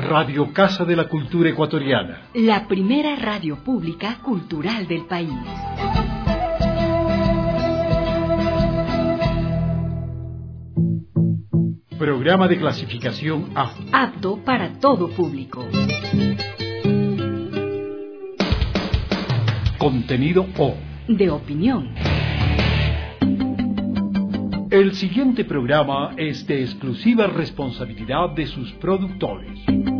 Radio Casa de la Cultura Ecuatoriana. La primera radio pública cultural del país. Programa de clasificación A. Apto para todo público. Contenido O. De opinión. El siguiente programa es de exclusiva responsabilidad de sus productores.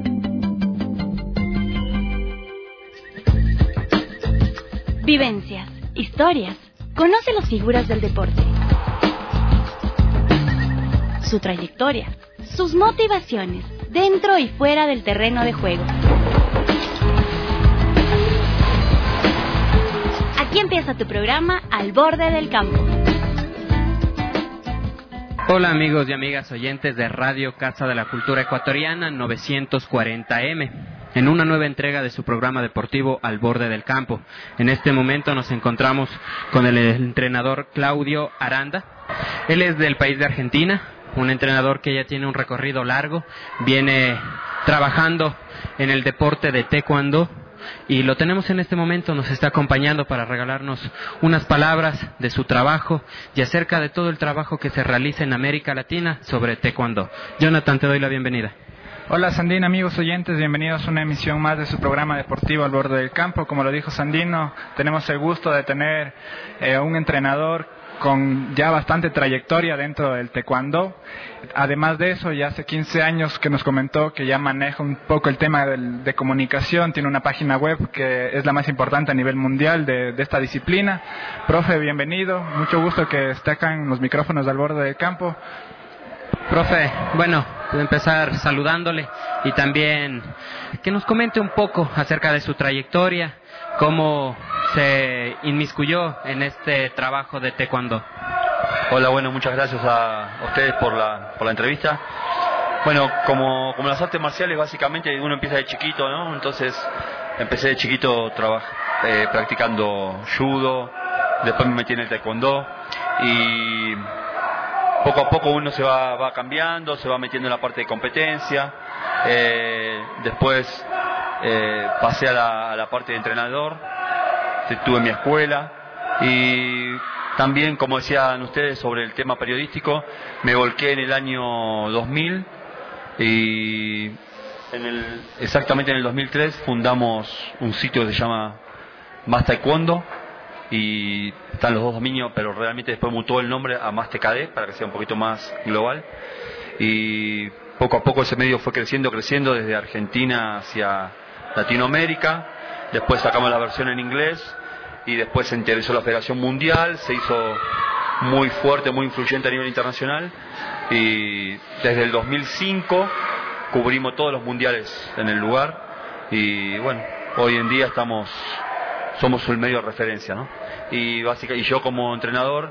Vivencias, historias. Conoce las figuras del deporte. Su trayectoria, sus motivaciones, dentro y fuera del terreno de juego. Aquí empieza tu programa Al Borde del Campo. Hola amigos y amigas oyentes de Radio Casa de la Cultura Ecuatoriana 940M, en una nueva entrega de su programa deportivo Al Borde del Campo. En este momento nos encontramos con el entrenador Claudio Aranda. Él es del país de Argentina, un entrenador que ya tiene un recorrido largo, viene trabajando en el deporte de taekwondo y lo tenemos en este momento, nos está acompañando para regalarnos unas palabras de su trabajo y acerca de todo el trabajo que se realiza en América Latina sobre taekwondo. Jonathan, te doy la bienvenida. Hola Sandino, amigos oyentes, bienvenidos a una emisión más de su programa deportivo Al Borde del Campo. Como lo dijo Sandino, tenemos el gusto de tener un entrenador con ya bastante trayectoria dentro del taekwondo. Además de eso, ya hace 15 años que nos comentó que ya maneja un poco el tema de comunicación, tiene una página web que es la más importante a nivel mundial de esta disciplina. Profe, bienvenido, mucho gusto que esté acá en los micrófonos de Al Borde del Campo. Profe, bueno, voy a empezar saludándole y también que nos comente un poco acerca de su trayectoria, cómo se inmiscuyó en este trabajo de taekwondo. Hola, bueno, muchas gracias a ustedes por la entrevista. Bueno, como las artes marciales, básicamente uno empieza de chiquito, ¿no? Entonces empecé de chiquito practicando judo, después me metí en el taekwondo y poco a poco uno se va cambiando, se va metiendo en la parte de competencia. Después pasé a la parte de entrenador, tuve mi escuela y también, como decían ustedes sobre el tema periodístico, me volqué en el año 2000 y exactamente en el 2003 fundamos un sitio que se llama Más Taekwondo y están los dos dominios, pero realmente después mutó el nombre a Más TKD para que sea un poquito más global y poco a poco ese medio fue creciendo desde Argentina hacia Latinoamérica. Después sacamos la versión en inglés y después se interesó la Federación Mundial, se hizo muy fuerte, muy influyente a nivel internacional y desde el 2005 cubrimos todos los mundiales en el lugar y bueno, hoy en día somos un medio de referencia, ¿no? Y yo como entrenador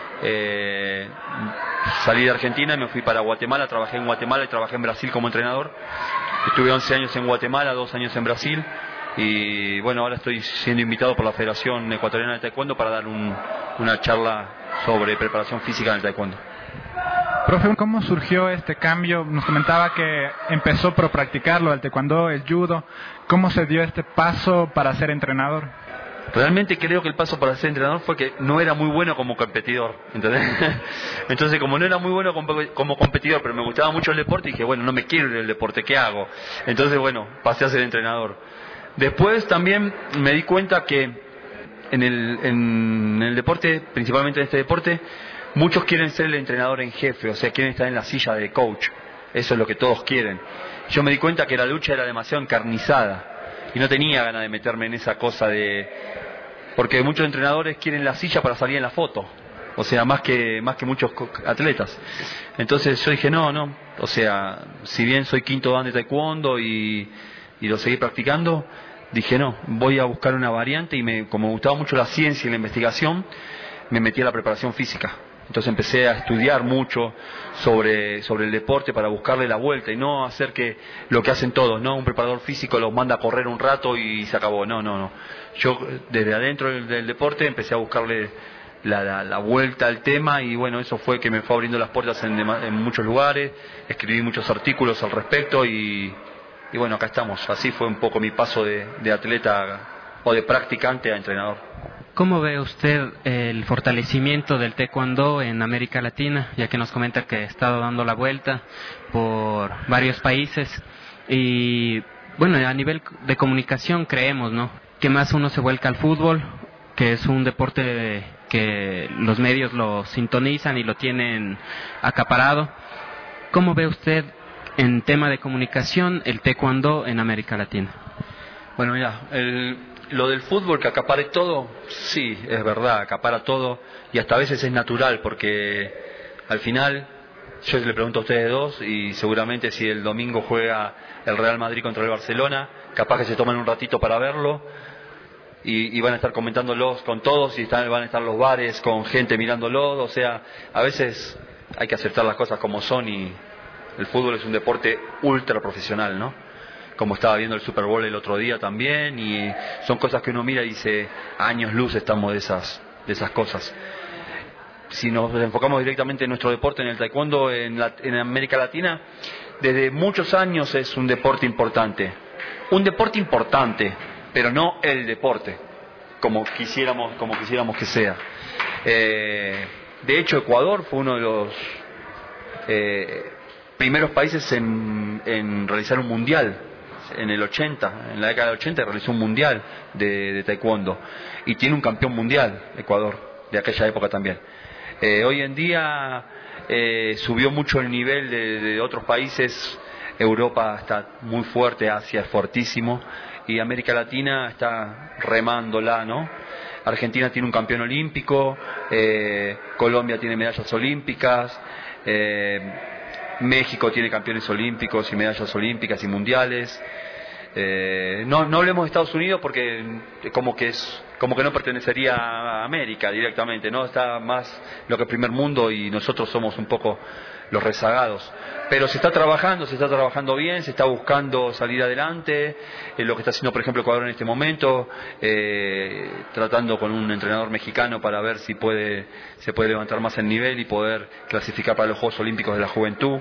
salí de Argentina y me fui para Guatemala, trabajé en Guatemala y trabajé en Brasil como entrenador. Estuve 11 años en Guatemala, 2 años en Brasil y bueno, ahora estoy siendo invitado por la Federación Ecuatoriana de Taekwondo para dar una charla sobre preparación física en el taekwondo. Profe, ¿cómo surgió este cambio? Nos comentaba que empezó por practicarlo, el taekwondo, el judo. ¿Cómo se dio este paso para ser entrenador? Realmente creo que el paso para ser entrenador fue que no era muy bueno como competidor, ¿entendés? Entonces, como no era muy bueno como competidor, pero me gustaba mucho el deporte, dije, bueno, no me quiero ir del deporte, ¿qué hago? Entonces, bueno, pasé a ser entrenador. Después también me di cuenta que en el deporte, principalmente en este deporte, muchos quieren ser el entrenador en jefe, o sea, quieren estar en la silla de coach. Eso es lo que todos quieren. Yo me di cuenta que la lucha era demasiado encarnizada y no tenía ganas de meterme en esa cosa porque muchos entrenadores quieren la silla para salir en la foto, o sea, más que muchos atletas. Entonces yo dije, no, o sea, si bien soy quinto dan de taekwondo y lo seguí practicando, dije no, voy a buscar una variante y como me gustaba mucho la ciencia y la investigación, me metí a la preparación física. Entonces empecé a estudiar mucho sobre el deporte para buscarle la vuelta y no hacer que lo que hacen todos, ¿no? Un preparador físico los manda a correr un rato y se acabó. No. Yo desde adentro del deporte empecé a buscarle la vuelta al tema y bueno, eso fue que me fue abriendo las puertas en muchos lugares, escribí muchos artículos al respecto y y bueno, acá estamos. Así fue un poco mi paso de atleta o de practicante a entrenador. ¿Cómo ve usted el fortalecimiento del taekwondo en América Latina, ya que nos comenta que ha estado dando la vuelta por varios países? Y bueno, a nivel de comunicación creemos, ¿no?, que más uno se vuelca al fútbol, que es un deporte que los medios lo sintonizan y lo tienen acaparado. ¿Cómo ve usted en tema de comunicación el taekwondo en América Latina? Bueno, mira, lo del fútbol que acapare todo, sí, es verdad, acapara todo y hasta a veces es natural porque al final yo le pregunto a ustedes dos y seguramente si el domingo juega el Real Madrid contra el Barcelona, capaz que se toman un ratito para verlo y van a estar comentándolos con todos y van a estar los bares con gente mirándolo, o sea, a veces hay que aceptar las cosas como son y el fútbol es un deporte ultra profesional, ¿no? Como estaba viendo el Super Bowl el otro día también, y son cosas que uno mira y dice, años luz estamos de esas cosas. Si nos enfocamos directamente en nuestro deporte, en el taekwondo, en América Latina, desde muchos años es un deporte importante. Un deporte importante, pero no el deporte, como quisiéramos que sea. De hecho, Ecuador fue uno de los primeros países en realizar un mundial. En la década del 80 realizó un mundial de taekwondo y tiene un campeón mundial, Ecuador, de aquella época también. Hoy en día subió mucho el nivel de otros países. Europa está muy fuerte, Asia es fuertísimo y América Latina está remándola, ¿no? Argentina tiene un campeón olímpico, Colombia tiene medallas olímpicas, México tiene campeones olímpicos y medallas olímpicas y mundiales. No hablemos de Estados Unidos porque como que no pertenecería a América directamente, ¿no? Está más lo que es primer mundo y nosotros somos un poco los rezagados. Pero se está trabajando bien, se está buscando salir adelante. Lo que está haciendo, por ejemplo, Ecuador en este momento, tratando con un entrenador mexicano para ver si se puede levantar más el nivel y poder clasificar para los Juegos Olímpicos de la Juventud.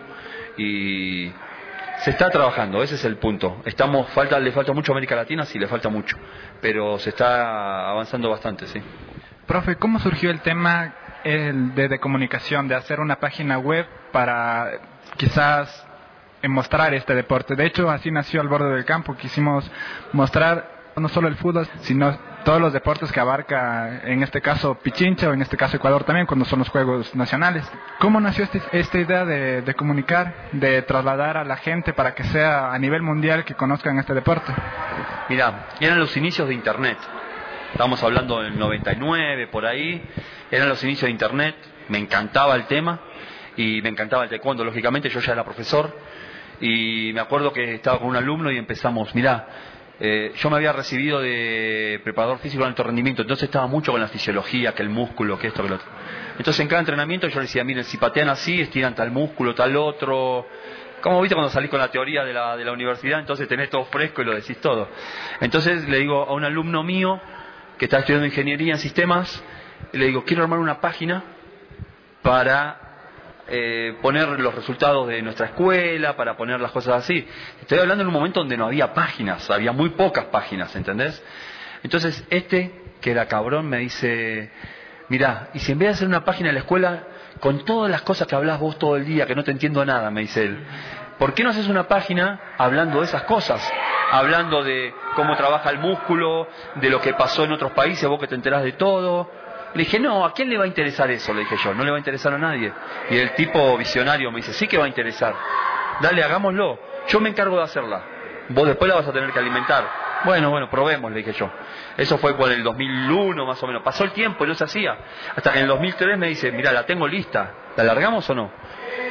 Y se está trabajando, ese es el punto. Le falta mucho a América Latina, sí, le falta mucho, pero se está avanzando bastante, sí. Profe, ¿cómo surgió el tema de comunicación, de hacer una página web para quizás mostrar este deporte? De hecho, así nació Al Borde del Campo. Quisimos mostrar no solo el fútbol, sino todos los deportes que abarca, en este caso Pichincha, o en este caso Ecuador también, cuando son los Juegos Nacionales. ¿Cómo nació esta idea de comunicar, de trasladar a la gente para que sea a nivel mundial que conozcan este deporte? Mira, eran los inicios de Internet. Estamos hablando del 99, por ahí. Eran los inicios de Internet. Me encantaba el tema y me encantaba el taekwondo. Lógicamente, yo ya era profesor y me acuerdo que estaba con un alumno y empezamos, mirá, yo me había recibido de preparador físico de alto rendimiento, entonces estaba mucho con la fisiología, que el músculo, que esto, que lo otro. Entonces en cada entrenamiento yo le decía, miren, si patean así, estiran tal músculo, tal otro. Como viste cuando salís con la teoría de la universidad, entonces tenés todo fresco y lo decís todo. Entonces le digo a un alumno mío que está estudiando ingeniería en sistemas, le digo, quiero armar una página para poner los resultados de nuestra escuela, para poner las cosas así. Estoy hablando en un momento donde no había páginas, había muy pocas páginas, ¿entendés? Entonces que era cabrón, me dice, mirá, y si en vez de hacer una página en la escuela con todas las cosas que hablas vos todo el día, que no te entiendo nada, me dice él, ¿por qué no haces una página hablando de esas cosas? Hablando de cómo trabaja el músculo, de lo que pasó en otros países, vos que te enterás de todo. Le dije, no, ¿a quién le va a interesar eso? Le dije yo, no le va a interesar a nadie. Y el tipo visionario me dice, sí que va a interesar. Dale, hagámoslo. Yo me encargo de hacerla. Vos después la vas a tener que alimentar. Bueno, probemos, le dije yo. Eso fue por el 2001 más o menos. Pasó el tiempo y no se hacía. Hasta que en el 2003 me dice, mira, la tengo lista. ¿La largamos o no?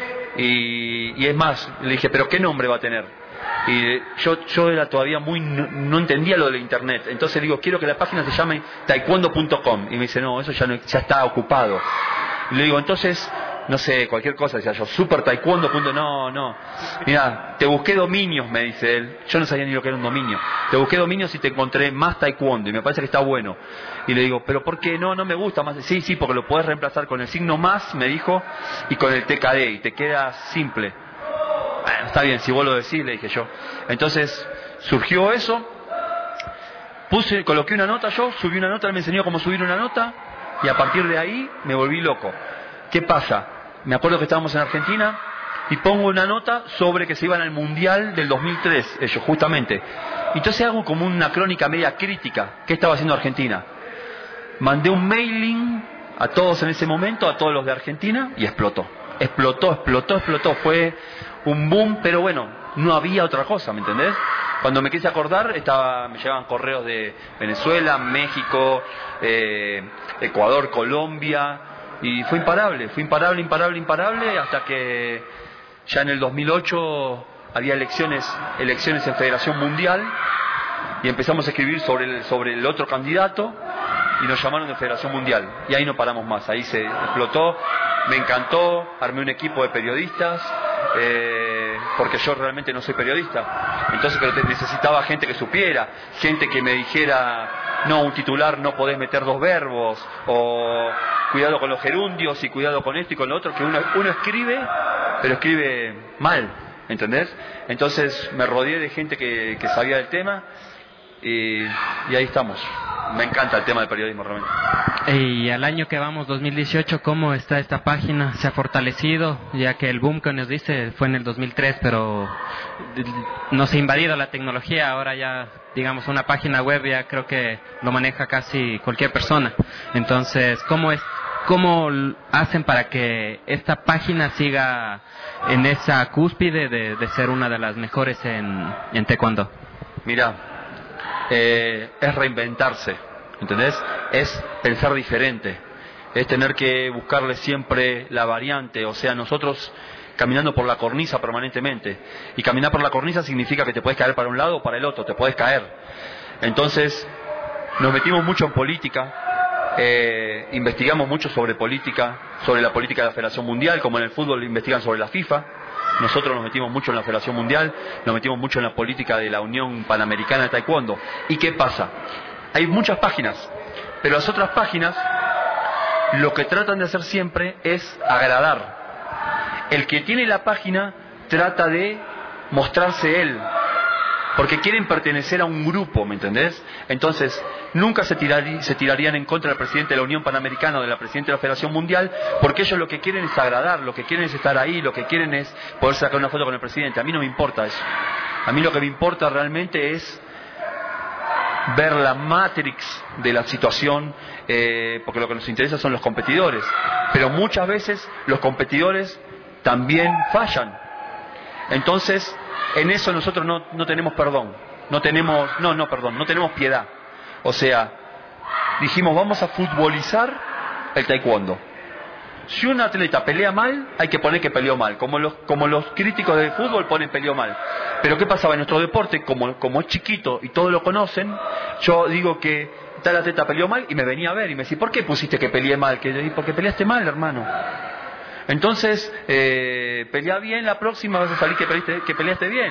Y es más, le dije, ¿pero qué nombre va a tener? Y yo era todavía no entendía lo de internet. Entonces digo, quiero que la página se llame taekwondo.com. Y me dice, no, eso ya está ocupado. Y le digo, entonces, no sé, cualquier cosa, decía yo, super taekwondo. No. Mira, te busqué dominios, me dice él. Yo no sabía ni lo que era un dominio. Te busqué dominios y te encontré más taekwondo. Y me parece que está bueno. Y le digo, ¿pero por qué? No me gusta más. Sí, porque lo podés reemplazar con el signo más, me dijo, y con el TKD. Y te queda simple. Bueno, está bien, si vos lo decís, le dije yo. Entonces surgió eso, coloqué una nota yo, subí una nota, él me enseñó cómo subir una nota, y a partir de ahí me volví loco. ¿Qué pasa? Me acuerdo que estábamos en Argentina y pongo una nota sobre que se iban al Mundial del 2003, ellos justamente. Entonces hago como una crónica media crítica. ¿Qué estaba haciendo Argentina? Mandé un mailing a todos en ese momento, a todos los de Argentina, y explotó. Explotó. Fue un boom, pero bueno, no había otra cosa, ¿me entendés? Cuando me quise acordar, me llegaban correos de Venezuela, México, Ecuador, Colombia, y fue imparable, hasta que ya en el 2008 había elecciones en Federación Mundial, y empezamos a escribir sobre el otro candidato, y nos llamaron de Federación Mundial, y ahí no paramos más, ahí se explotó, me encantó, armé un equipo de periodistas, porque yo realmente no soy periodista, entonces pero necesitaba gente que supiera, gente que me dijera, no, un titular no podés meter dos verbos, o cuidado con los gerundios y cuidado con esto y con lo otro, que uno escribe, pero escribe mal, ¿entendés? Entonces me rodeé de gente que sabía del tema, y ahí estamos. Me encanta el tema del periodismo realmente. Y al año que vamos, 2018, ¿cómo está esta página? ¿Se ha fortalecido? Ya que el boom que nos dice fue en el 2003, pero nos ha invadido la tecnología. Ahora ya, digamos, una página web ya creo que lo maneja casi cualquier persona. Entonces, ¿cómo hacen para que esta página siga en esa cúspide de ser una de las mejores en taekwondo? Mira, es reinventarse, ¿entendés? Es pensar diferente, es tener que buscarle siempre la variante, o sea, nosotros caminando por la cornisa permanentemente, y caminar por la cornisa significa que te puedes caer para un lado o para el otro, te puedes caer. Entonces nos metimos mucho en política, investigamos mucho sobre política, sobre la política de la Federación Mundial, como en el fútbol investigan sobre la FIFA. Nosotros nos metimos mucho en la Federación Mundial, nos metimos mucho en la política de la Unión Panamericana de Taekwondo. ¿Y qué pasa? Hay muchas páginas, pero las otras páginas lo que tratan de hacer siempre es agradar. El que tiene la página trata de mostrarse él, porque quieren pertenecer a un grupo, ¿me entendés? Entonces, nunca se tirarían en contra del presidente de la Unión Panamericana o de la presidenta de la Federación Mundial, porque ellos lo que quieren es agradar, lo que quieren es estar ahí, lo que quieren es poder sacar una foto con el presidente. A mí no me importa eso. A mí lo que me importa realmente es ver la matrix de la situación, porque lo que nos interesa son los competidores. Pero muchas veces los competidores también fallan. Entonces, en eso nosotros no tenemos perdón, no tenemos piedad. O sea, dijimos, vamos a futbolizar el taekwondo. Si un atleta pelea mal, hay que poner que peleó mal, como los críticos del fútbol ponen peleó mal. Pero ¿qué pasaba en nuestro deporte? Como es chiquito y todos lo conocen, yo digo que tal atleta peleó mal y me venía a ver y me decía, ¿por qué pusiste que peleé mal? Porque peleaste mal, hermano. Entonces, pelea bien, la próxima vas a salir que peleaste bien.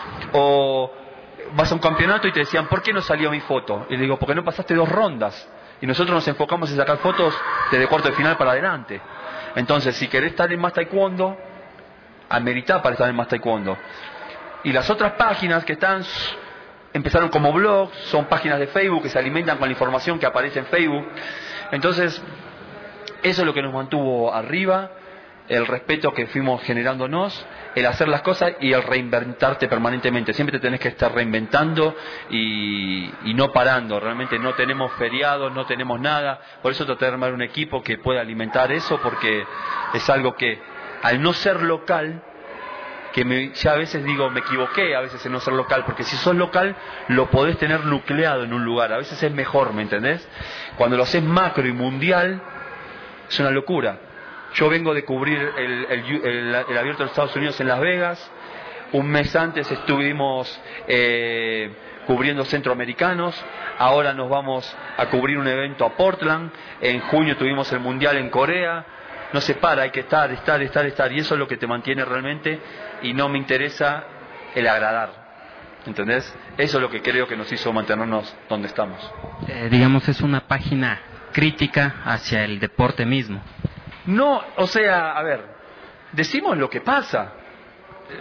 O vas a un campeonato y te decían, ¿por qué no salió mi foto? Y le digo, porque no pasaste 2 rondas. Y nosotros nos enfocamos en sacar fotos desde cuarto de final para adelante. Entonces, si querés estar en más taekwondo, ameritá para estar en más taekwondo. Y las otras páginas que empezaron como blogs, son páginas de Facebook que se alimentan con la información que aparece en Facebook. Entonces, eso es lo que nos mantuvo arriba. El respeto que fuimos generándonos, el hacer las cosas y el reinventarte permanentemente. Siempre te tenés que estar reinventando y no parando. Realmente no tenemos feriados, no tenemos nada. Por eso traté de armar un equipo que pueda alimentar eso, porque es algo que al no ser local, ya a veces digo, me equivoqué a veces en no ser local, porque si sos local lo podés tener nucleado en un lugar. A veces es mejor, ¿me entendés? Cuando lo haces macro y mundial, es una locura. Yo vengo de cubrir el abierto de Estados Unidos en Las Vegas. Un mes antes estuvimos cubriendo centroamericanos. Ahora nos vamos a cubrir un evento a Portland. En junio tuvimos el mundial en Corea. No se para, hay que estar. Y eso es lo que te mantiene realmente. Y no me interesa el agradar. ¿Entendés? Eso es lo que creo que nos hizo mantenernos donde estamos. Digamos, es una página crítica hacia el deporte mismo. No, o sea, a ver, decimos lo que pasa.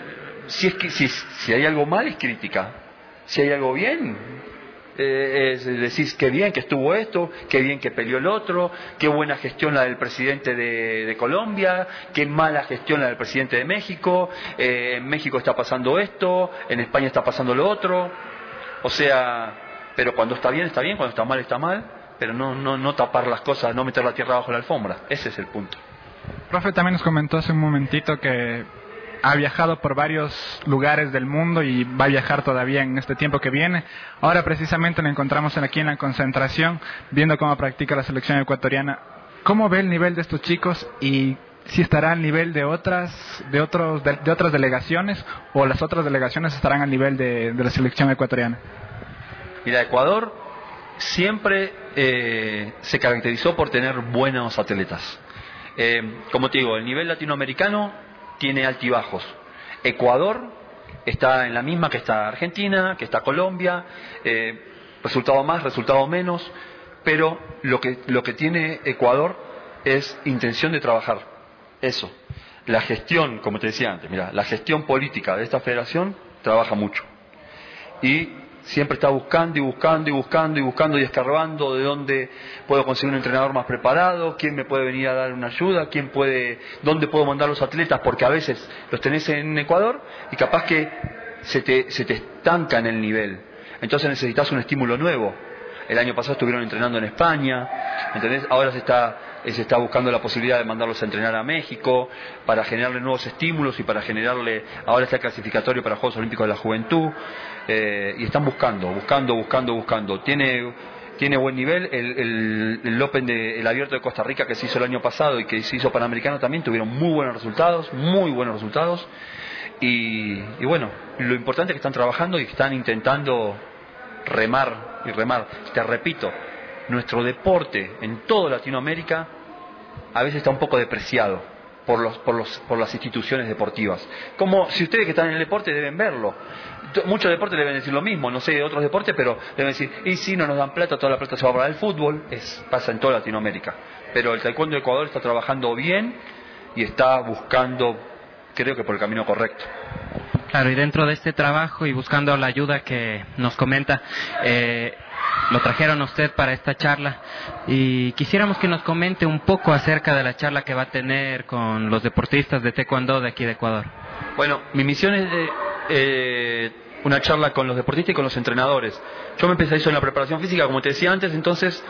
si hay algo mal es crítica, si hay algo bien decís qué bien que estuvo esto, qué bien que peleó el otro, qué buena gestión la del presidente de Colombia, qué mala gestión la del presidente de México, en México está pasando esto, en España está pasando lo otro, o sea, pero cuando está bien, cuando está mal, pero no tapar las cosas, no meter la tierra bajo la alfombra, ese es el punto. Profe, también nos comentó hace un momentito que ha viajado por varios lugares del mundo y va a viajar todavía en este tiempo que viene. Ahora precisamente nos encontramos aquí en la concentración, viendo cómo practica la selección ecuatoriana. ¿Cómo ve el nivel de estos chicos y si estará al nivel de otras delegaciones o las otras delegaciones estarán al nivel de la selección ecuatoriana? Mira, Ecuador siempre se caracterizó por tener buenos atletas. Como te digo, el nivel latinoamericano tiene altibajos. Ecuador está en la misma que está Argentina, que está Colombia, resultado más, resultado menos, pero lo que tiene Ecuador es intención de trabajar. Eso. La gestión, como te decía antes, mira, la gestión política de esta federación trabaja mucho. Y siempre está buscando y escarbando de dónde puedo conseguir un entrenador más preparado, quién me puede venir a dar una ayuda, dónde puedo mandar los atletas, porque a veces los tenés en Ecuador y capaz que se te estanca en el nivel. Entonces necesitas un estímulo nuevo. El año pasado estuvieron entrenando en España, ¿entendés? Ahora se está buscando la posibilidad de mandarlos a entrenar a México para generarle nuevos estímulos y para generarle, ahora está el clasificatorio para Juegos Olímpicos de la Juventud, y están buscando. Tiene buen nivel. El Open el Abierto de Costa Rica que se hizo el año pasado y que se hizo Panamericano también tuvieron muy buenos resultados. Y bueno, lo importante es que están trabajando y que están intentando remar. Te repito, nuestro deporte en toda Latinoamérica a veces está un poco depreciado por las instituciones deportivas. Como si ustedes que están en el deporte deben verlo. Muchos deportes deben decir lo mismo, no sé de otros deportes, pero deben decir, y si no nos dan plata, toda la plata se va para el fútbol. Pasa en toda Latinoamérica. Pero el taekwondo de Ecuador está trabajando bien y está buscando, creo que por el camino correcto. Claro, y dentro de este trabajo y buscando la ayuda que nos comenta, lo trajeron a usted para esta charla y quisiéramos que nos comente un poco acerca de la charla que va a tener con los deportistas de taekwondo de aquí de Ecuador. Bueno, mi misión es una charla con los deportistas y con los entrenadores. Yo me empecé a eso en la preparación física, como te decía antes, entonces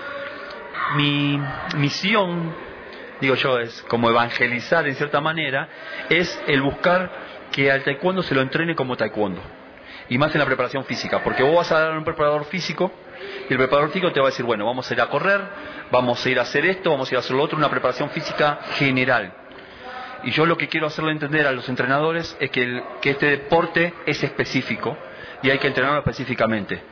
mi misión, digo yo, es como evangelizar en cierta manera, es el buscar que al taekwondo se lo entrene como taekwondo. Y más en la preparación física, porque vos vas a dar a un preparador físico y el preparador físico te va a decir, bueno, vamos a ir a correr, vamos a ir a hacer esto, vamos a ir a hacer lo otro, una preparación física general. Y yo lo que quiero hacerle entender a los entrenadores es que este deporte es específico y hay que entrenarlo específicamente.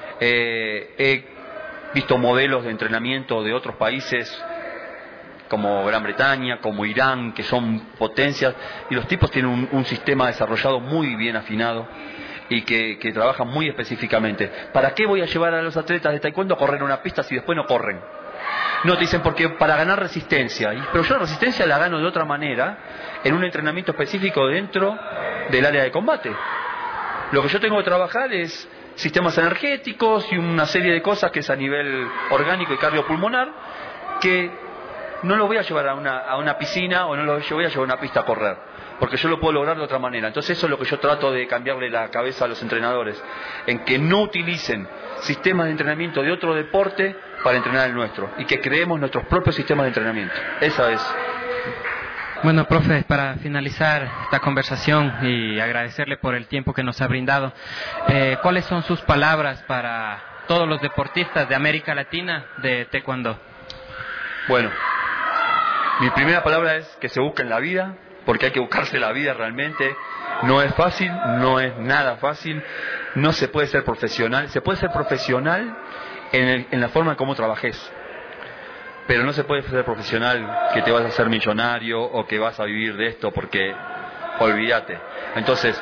He visto modelos de entrenamiento de otros países como Gran Bretaña, como Irán, que son potencias, y los tipos tienen un sistema desarrollado muy bien afinado y que trabajan muy específicamente. ¿Para qué voy a llevar a los atletas de taekwondo a correr una pista si después no corren? No, te dicen porque para ganar resistencia. Pero yo la resistencia la gano de otra manera, en un entrenamiento específico dentro del área de combate. Lo que yo tengo que trabajar es sistemas energéticos y una serie de cosas que es a nivel orgánico y cardiopulmonar, que no lo voy a llevar a una piscina o no lo voy a llevar a una pista a correr, porque yo lo puedo lograr de otra manera. Entonces eso es lo que yo trato de cambiarle la cabeza a los entrenadores, en que no utilicen sistemas de entrenamiento de otro deporte para entrenar el nuestro, y que creemos nuestros propios sistemas de entrenamiento. Esa es. Bueno, profe, para finalizar esta conversación y agradecerle por el tiempo que nos ha brindado, ¿cuáles son sus palabras para todos los deportistas de América Latina de taekwondo? Bueno, mi primera palabra es que se busquen la vida, porque hay que buscarse la vida realmente. No es fácil, no es nada fácil, no se puede ser profesional. Se puede ser profesional en la forma en cómo trabajes, pero no se puede ser profesional que te vas a hacer millonario o que vas a vivir de esto, porque olvídate. Entonces,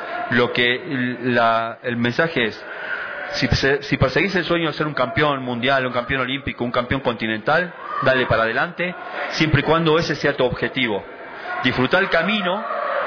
el mensaje es, si perseguís el sueño de ser un campeón mundial, un campeón olímpico, un campeón continental, dale para adelante, siempre y cuando ese sea tu objetivo. Disfrutar el camino,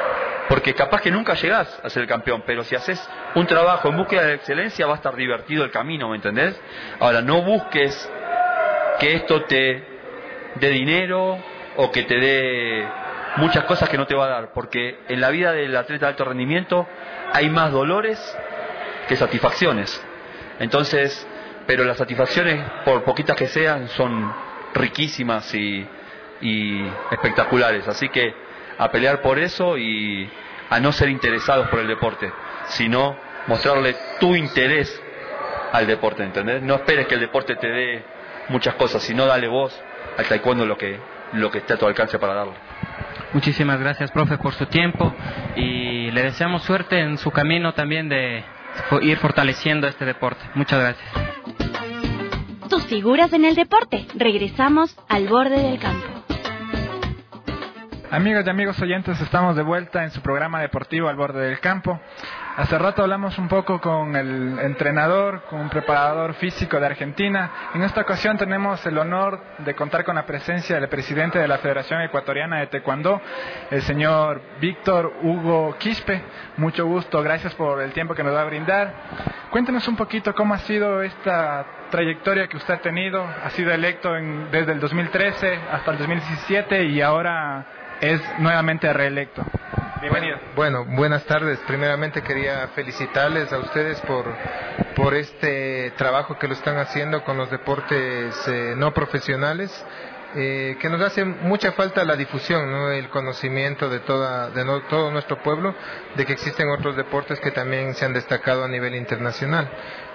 Porque capaz que nunca llegás a ser campeón, pero si haces un trabajo en búsqueda de excelencia va a estar divertido el camino, ¿me entendés? Ahora, no busques que esto te dé dinero o que te dé muchas cosas que no te va a dar, porque en la vida del atleta de alto rendimiento hay más dolores que satisfacciones. Entonces, pero las satisfacciones, por poquitas que sean, son riquísimas y espectaculares. Así que a pelear por eso y a no ser interesados por el deporte, sino mostrarle tu interés al deporte, ¿entendés? No esperes que el deporte te dé muchas cosas, sino dale vos al taekwondo lo que esté a tu alcance para darle. Muchísimas gracias, profe, por su tiempo y le deseamos suerte en su camino también de ir fortaleciendo este deporte. Muchas gracias. Tus figuras en el deporte. Regresamos al borde del campo. Amigas y amigos oyentes, estamos de vuelta en su programa deportivo Al Borde del Campo. Hace rato hablamos un poco con el entrenador, con un preparador físico de Argentina. En esta ocasión tenemos el honor de contar con la presencia del presidente de la Federación Ecuatoriana de Taekwondo, el señor Víctor Hugo Quispe. Mucho gusto, gracias por el tiempo que nos va a brindar. Cuéntenos un poquito cómo ha sido esta trayectoria que usted ha tenido. Ha sido electo desde el 2013 hasta el 2017 y ahora es nuevamente reelecto. Bienvenido. Bueno, buenas tardes. Primeramente quería felicitarles a ustedes por este trabajo que lo están haciendo con los deportes no profesionales, que nos hace mucha falta la difusión, ¿no? El conocimiento de todo nuestro pueblo, de que existen otros deportes que también se han destacado a nivel internacional.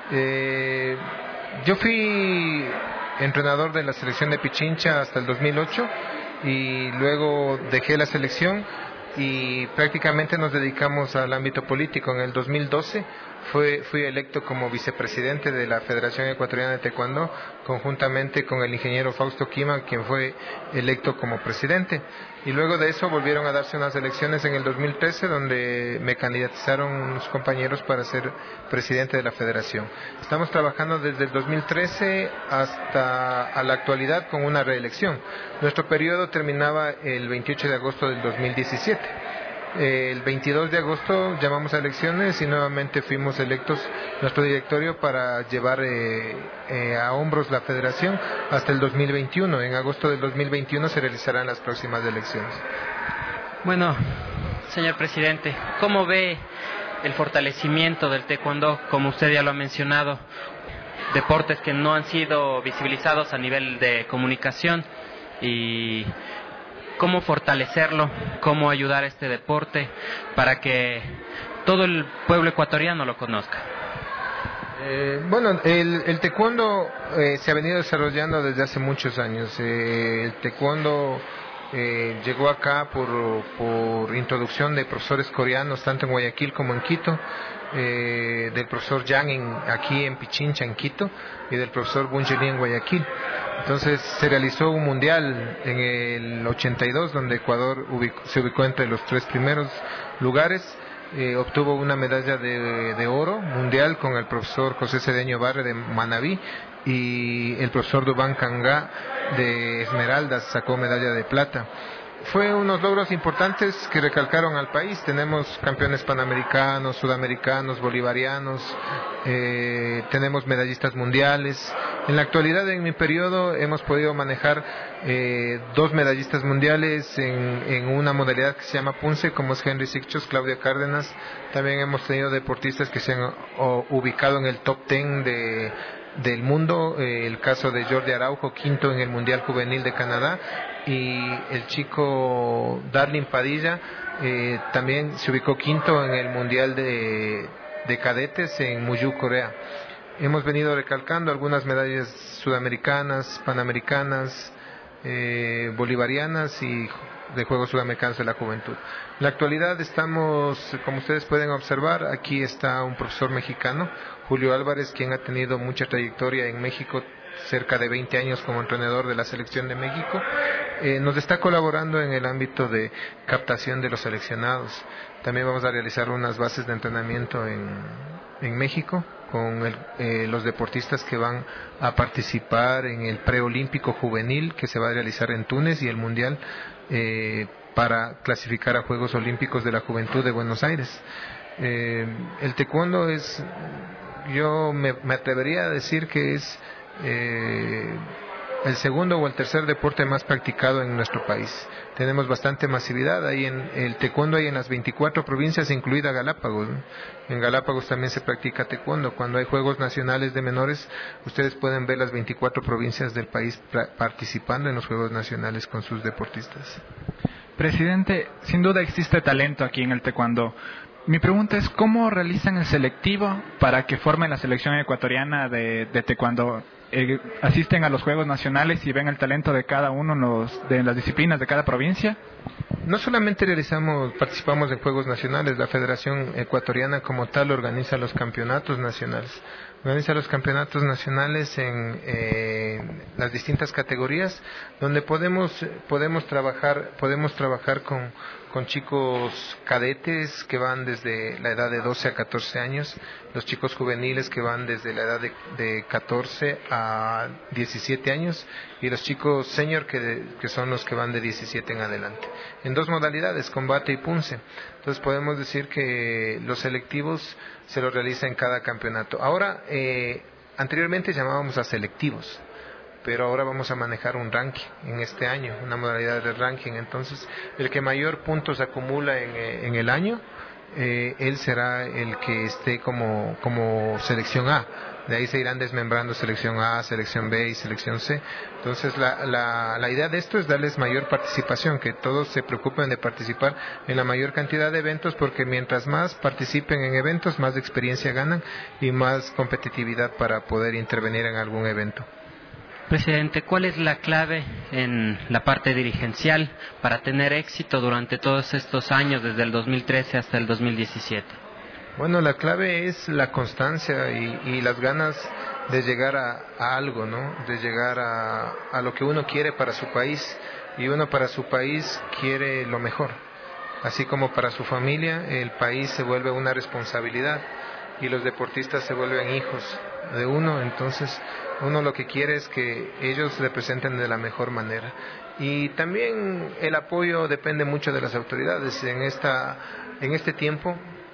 Yo fui entrenador de la selección de Pichincha hasta el 2008 y luego dejé la selección y prácticamente nos dedicamos al ámbito político. En el 2012 fui electo como vicepresidente de la Federación Ecuatoriana de Taekwondo, conjuntamente con el ingeniero Fausto Quima, quien fue electo como presidente. Y luego de eso volvieron a darse unas elecciones en el 2013, donde me candidatizaron unos compañeros para ser presidente de la federación. Estamos trabajando desde el 2013 hasta a la actualidad con una reelección. Nuestro periodo terminaba el 28 de agosto del 2017. El 22 de agosto llamamos a elecciones y nuevamente fuimos electos nuestro directorio para llevar a hombros la federación hasta el 2021. En agosto del 2021 se realizarán las próximas elecciones. Bueno, señor presidente, ¿cómo ve el fortalecimiento del taekwondo? Como usted ya lo ha mencionado, deportes que no han sido visibilizados a nivel de comunicación, y cómo fortalecerlo, cómo ayudar a este deporte para que todo el pueblo ecuatoriano lo conozca. Bueno, el taekwondo se ha venido desarrollando desde hace muchos años. El taekwondo llegó acá por introducción de profesores coreanos, tanto en Guayaquil como en Quito, del profesor Yang aquí en Pichincha, en Quito, y del profesor Bunjeli en Guayaquil. Entonces se realizó un mundial en el 82, donde Ecuador se ubicó entre los 3 primeros lugares. Obtuvo una medalla de oro mundial con el profesor José Cedeño Barre de Manabí, y el profesor Dubán Cangá de Esmeraldas sacó medalla de plata. Fue unos logros importantes que recalcaron al país. Tenemos campeones panamericanos, sudamericanos, bolivarianos, tenemos medallistas mundiales. En la actualidad, en mi periodo, hemos podido manejar 2 medallistas mundiales en una modalidad que se llama Punce, como es Henry Sicchos, Claudia Cárdenas. También hemos tenido deportistas que se han ubicado en el top 10 del mundo, el caso de Jordi Araujo, quinto en el Mundial Juvenil de Canadá, y el chico Darlin Padilla también se ubicó quinto en el Mundial de Cadetes en Muyu, Corea. Hemos venido recalcando algunas medallas sudamericanas, panamericanas, bolivarianas y de Juegos Sudamericanos de la Juventud. En la actualidad estamos, como ustedes pueden observar, aquí está un profesor mexicano, Julio Álvarez, quien ha tenido mucha trayectoria en México, cerca de 20 años como entrenador de la selección de México. Nos está colaborando en el ámbito de captación de los seleccionados. También vamos a realizar unas bases de entrenamiento en México con los deportistas que van a participar en el preolímpico juvenil que se va a realizar en Túnez, y el mundial para clasificar a Juegos Olímpicos de la Juventud de Buenos Aires. El taekwondo es, yo me atrevería a decir que es el segundo o el tercer deporte más practicado en nuestro país. Tenemos bastante masividad. Ahí en el taekwondo hay en las 24 provincias, incluida Galápagos, ¿no? En Galápagos también se practica taekwondo. Cuando hay Juegos Nacionales de Menores, ustedes pueden ver las 24 provincias del país participando en los Juegos Nacionales con sus deportistas. Presidente, sin duda existe talento aquí en el taekwondo. Mi pregunta es, ¿cómo realizan el selectivo para que formen la selección ecuatoriana de taekwondo? ¿Asisten a los Juegos Nacionales y ven el talento de cada uno de las disciplinas de cada provincia? No solamente participamos en Juegos Nacionales, la Federación Ecuatoriana como tal organiza los campeonatos nacionales. Organiza los campeonatos nacionales en las distintas categorías, donde podemos trabajar con chicos cadetes que van desde la edad de 12 a 14 años, los chicos juveniles que van desde la edad de 14 a 17 años y los chicos senior que son los que van de 17 en adelante. En dos modalidades, combate y punce. Entonces podemos decir que los selectivos se los realiza en cada campeonato. Ahora, anteriormente llamábamos a selectivos, pero ahora vamos a manejar un ranking en este año, una modalidad de ranking. Entonces, el que mayor puntos acumula en el año, él será el que esté como selección A. De ahí se irán desmembrando selección A, selección B y selección C. Entonces la idea de esto es darles mayor participación, que todos se preocupen de participar en la mayor cantidad de eventos, porque mientras más participen en eventos, más experiencia ganan y más competitividad para poder intervenir en algún evento. Presidente, ¿cuál es la clave en la parte dirigencial para tener éxito durante todos estos años, desde el 2013 hasta el 2017? Bueno, la clave es la constancia y las ganas de llegar a algo, ¿no? De llegar a lo que uno quiere para su país, y uno para su país quiere lo mejor. Así como para su familia, el país se vuelve una responsabilidad y los deportistas se vuelven hijos de uno. Entonces uno lo que quiere es que ellos representen de la mejor manera, y también el apoyo depende mucho de las autoridades. En este tiempo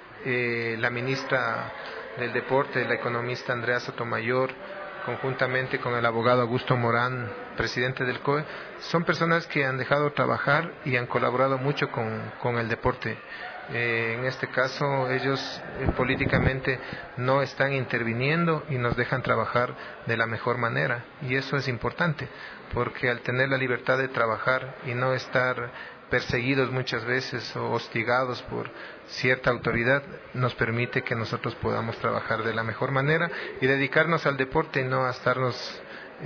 la ministra del Deporte, la economista Andrea Sotomayor, conjuntamente con el abogado Augusto Morán, presidente del COE, son personas que han dejado trabajar y han colaborado mucho con el deporte. En este caso, ellos políticamente no están interviniendo y nos dejan trabajar de la mejor manera, y eso es importante, porque al tener la libertad de trabajar y no estar perseguidos muchas veces o hostigados por cierta autoridad, nos permite que nosotros podamos trabajar de la mejor manera y dedicarnos al deporte, y no a estarnos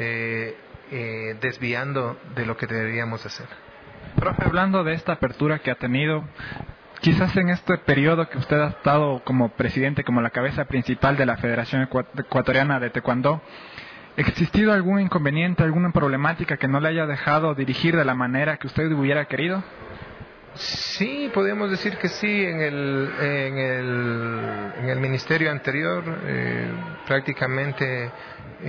desviando de lo que deberíamos hacer. Profe, hablando de esta apertura que ha tenido, quizás en este periodo que usted ha estado como presidente, como la cabeza principal de la Federación Ecuatoriana de Taekwondo, ¿ha existido algún inconveniente, alguna problemática que no le haya dejado dirigir de la manera que usted hubiera querido? Sí, podríamos decir que sí. En el ministerio anterior prácticamente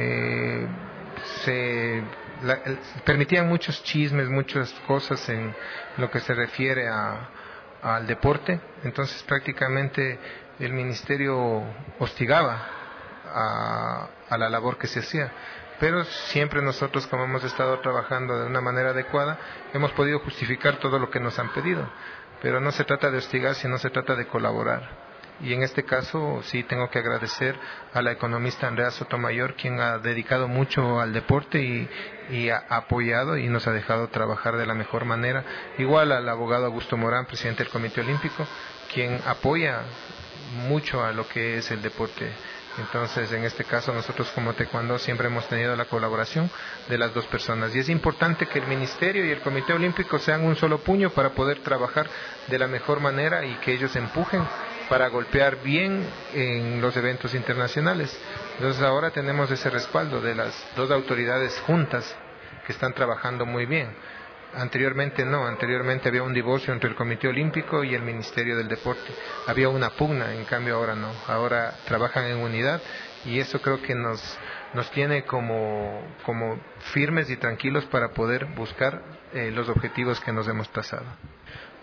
permitían muchos chismes, muchas cosas en lo que se refiere al deporte. Entonces prácticamente el ministerio hostigaba a la labor que se hacía, pero siempre nosotros, como hemos estado trabajando de una manera adecuada, hemos podido justificar todo lo que nos han pedido. Pero no se trata de hostigar, sino se trata de colaborar. Y en este caso sí tengo que agradecer a la economista Andrea Sotomayor, quien ha dedicado mucho al deporte y ha apoyado y nos ha dejado trabajar de la mejor manera. Igual al abogado Augusto Morán, presidente del Comité Olímpico, quien apoya mucho a lo que es el deporte. Entonces, en este caso, nosotros como taekwondo siempre hemos tenido la colaboración de las dos personas. Y es importante que el Ministerio y el Comité Olímpico sean un solo puño para poder trabajar de la mejor manera y que ellos empujen para golpear bien en los eventos internacionales. Entonces, ahora tenemos ese respaldo de las dos autoridades juntas que están trabajando muy bien. Anteriormente no, anteriormente había un divorcio entre el Comité Olímpico y el Ministerio del Deporte, había una pugna, en cambio ahora no, ahora trabajan en unidad, y eso creo que nos tiene como firmes y tranquilos para poder buscar los objetivos que nos hemos trazado.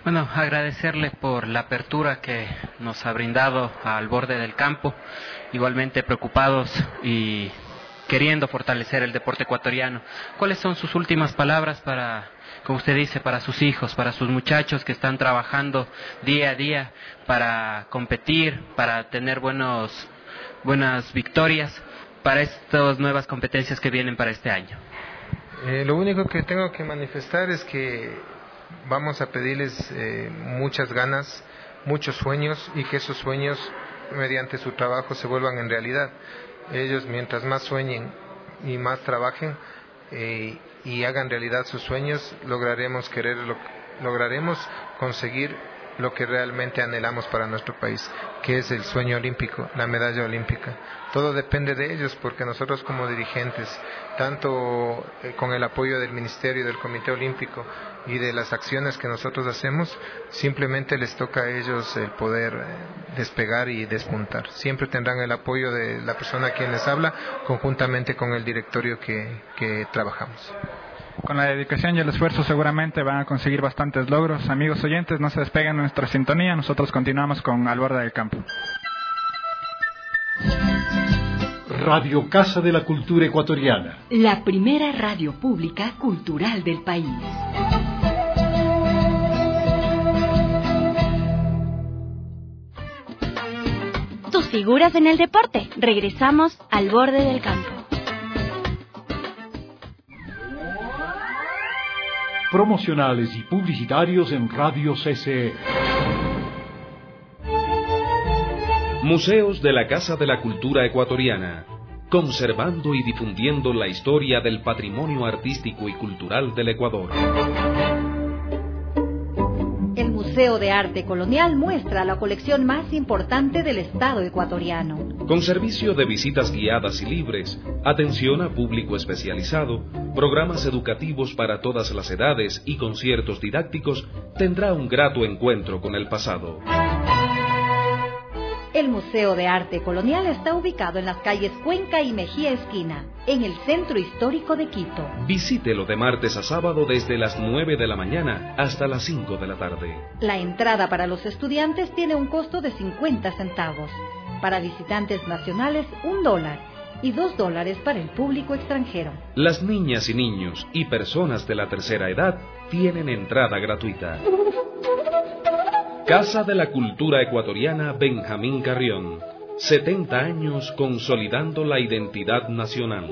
Bueno, agradecerle por la apertura que nos ha brindado al borde del campo, igualmente preocupados y queriendo fortalecer el deporte ecuatoriano. ¿Cuáles son sus últimas palabras para, como usted dice, para sus hijos, para sus muchachos que están trabajando día a día para competir, para tener buenas victorias para estas nuevas competencias que vienen para este año? Lo único que tengo que manifestar es que vamos a pedirles muchas ganas, muchos sueños, y que esos sueños mediante su trabajo se vuelvan en realidad. Ellos, mientras más sueñen y más trabajen y hagan realidad sus sueños, lograremos conseguir lo que realmente anhelamos para nuestro país, que es el sueño olímpico, la medalla olímpica. Todo depende de ellos, porque nosotros como dirigentes, tanto con el apoyo del Ministerio, del Comité Olímpico y de las acciones que nosotros hacemos, simplemente les toca a ellos el poder despegar y despuntar. Siempre tendrán el apoyo de la persona a quien les habla, conjuntamente con el directorio que trabajamos. Con la dedicación y el esfuerzo seguramente van a conseguir bastantes logros. Amigos oyentes, no se despeguen de nuestra sintonía. Nosotros continuamos con Al Borde del Campo. Radio Casa de la Cultura Ecuatoriana. La primera radio pública cultural del país. Tus figuras en el deporte. Regresamos al Borde del Campo. Promocionales y publicitarios en Radio CCE. Museos de la Casa de la Cultura Ecuatoriana, conservando y difundiendo la historia del patrimonio artístico y cultural del Ecuador. El Museo de Arte Colonial muestra la colección más importante del Estado ecuatoriano. Con servicio de visitas guiadas y libres, atención a público especializado, programas educativos para todas las edades y conciertos didácticos, tendrá un grato encuentro con el pasado. El Museo de Arte Colonial está ubicado en las calles Cuenca y Mejía Esquina, en el centro histórico de Quito. Visítelo de martes a sábado desde las 9 de la mañana hasta las 5 de la tarde. La entrada para los estudiantes tiene un costo de 50 centavos. Para visitantes nacionales, $1 y $2 para el público extranjero. Las niñas y niños y personas de la tercera edad tienen entrada gratuita. Casa de la Cultura Ecuatoriana Benjamín Carrión. 70 años consolidando la identidad nacional.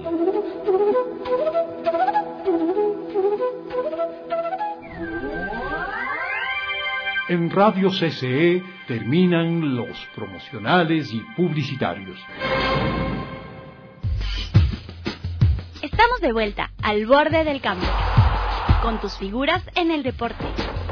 En Radio CCE terminan los promocionales y publicitarios. Estamos de vuelta al Borde del Campo, con tus figuras en el deporte.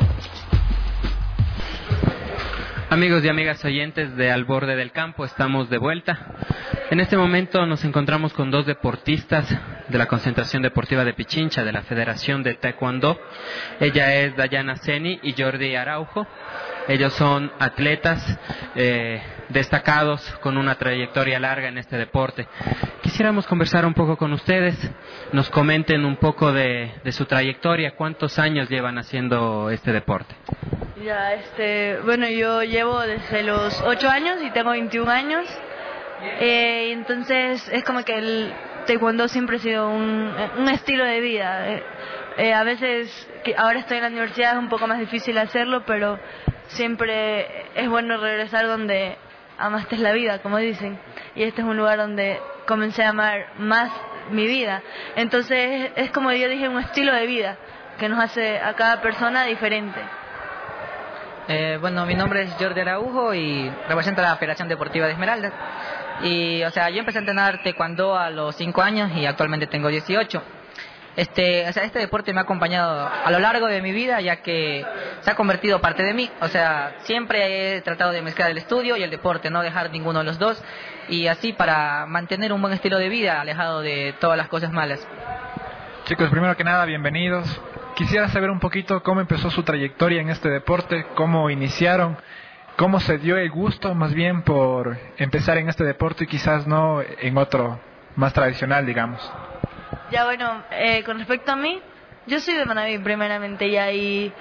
Amigos y amigas oyentes de Al Borde del Campo, estamos de vuelta. En este momento nos encontramos con dos deportistas de la Concentración Deportiva de Pichincha, de la Federación de Taekwondo. Ella es Dayana Seni y Jordi Araujo. Ellos son atletas destacados con una trayectoria larga en este deporte. Quisiéramos conversar un poco con ustedes, nos comenten un poco de su trayectoria. ¿Cuántos años llevan haciendo este deporte? Ya, bueno, yo llevo desde los 8 años y tengo 21 años. Entonces es como que el taekwondo siempre ha sido un estilo de vida. A veces, ahora estoy en la universidad, es un poco más difícil hacerlo, pero siempre es bueno regresar donde amaste la vida, como dicen. Y este es un lugar donde comencé a amar más mi vida. Entonces es como yo dije, un estilo de vida que nos hace a cada persona diferente. Bueno, mi nombre es Jordi Araujo y represento a la Federación Deportiva de Esmeraldas. Y, yo empecé a entrenar taekwondo a los 5 años y actualmente tengo 18. Este deporte me ha acompañado a lo largo de mi vida, ya que se ha convertido parte de mí. Siempre he tratado de mezclar el estudio y el deporte, no dejar ninguno de los dos, y así para mantener un buen estilo de vida, alejado de todas las cosas malas. Chicos, primero que nada, bienvenidos. Quisiera saber un poquito cómo empezó su trayectoria en este deporte, cómo iniciaron, cómo se dio el gusto más bien por empezar en este deporte y quizás no en otro más tradicional, digamos. Ya, bueno, con respecto a mí, yo soy de Manaví primeramente ya, y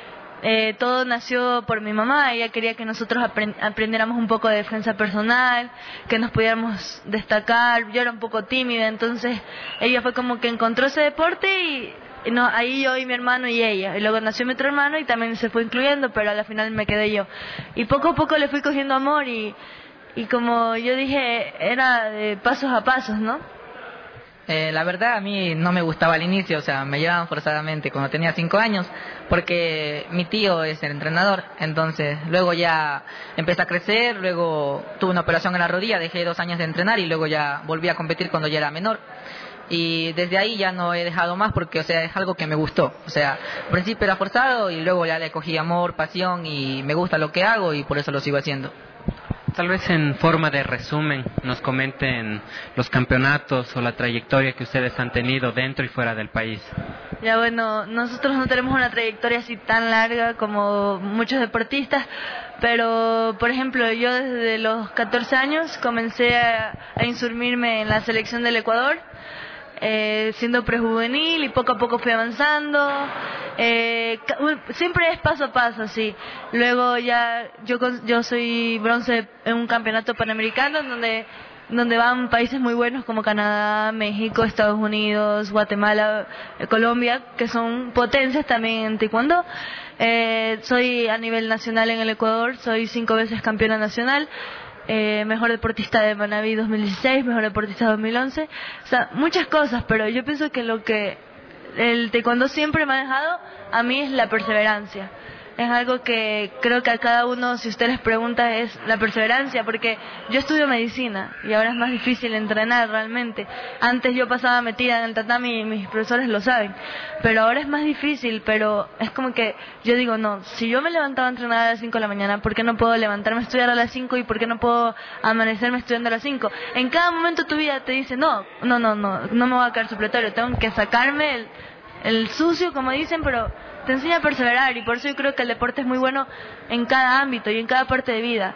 todo nació por mi mamá. Ella quería que nosotros aprendiéramos un poco de defensa personal, que nos pudiéramos destacar. Yo era un poco tímida, entonces ella fue como que encontró ese deporte y no, ahí yo y mi hermano y ella. Y luego nació mi otro hermano y también se fue incluyendo, pero a la final me quedé yo. Y poco a poco le fui cogiendo amor y como yo dije, era de pasos a pasos, ¿no? La verdad a mí no me gustaba al inicio, o sea, me llevaban forzadamente cuando tenía 5 años, porque mi tío es el entrenador. Entonces luego ya empecé a crecer, luego tuve una operación en la rodilla, dejé 2 años de entrenar y luego ya volví a competir cuando ya era menor. Y desde ahí ya no he dejado más porque, o sea, es algo que me gustó. O sea, al principio era forzado y luego ya le cogí amor, pasión y me gusta lo que hago y por eso lo sigo haciendo. Tal vez en forma de resumen nos comenten los campeonatos o la trayectoria que ustedes han tenido dentro y fuera del país. Ya bueno, nosotros no tenemos una trayectoria así tan larga como muchos deportistas, pero por ejemplo yo desde los 14 años comencé a insurmirme en la selección del Ecuador, siendo prejuvenil y poco a poco fui avanzando. Siempre es paso a paso, sí. Luego ya yo soy bronce en un campeonato panamericano donde van países muy buenos como Canadá, México, Estados Unidos, Guatemala, Colombia, que son potencias también en taekwondo. Soy a nivel nacional en el Ecuador, soy 5 veces campeona nacional. Mejor deportista de Manaví 2016, mejor deportista 2011, o sea, muchas cosas, pero yo pienso que lo que el taekwondo siempre me ha dejado a mí es la perseverancia. Es algo que creo que a cada uno, si usted les pregunta, es la perseverancia, porque yo estudio medicina y ahora es más difícil entrenar realmente. Antes yo pasaba metida en el tatami y mis profesores lo saben, pero ahora es más difícil, pero es como que yo digo, no, si yo me levantaba a entrenar a las 5 de la mañana, ¿por qué no puedo levantarme a estudiar a las 5 y por qué no puedo amanecerme estudiando a las 5? En cada momento de tu vida te dice, no me voy a quedar supletorio, tengo que sacarme el sucio, como dicen, pero te enseña a perseverar y por eso yo creo que el deporte es muy bueno en cada ámbito y en cada parte de vida.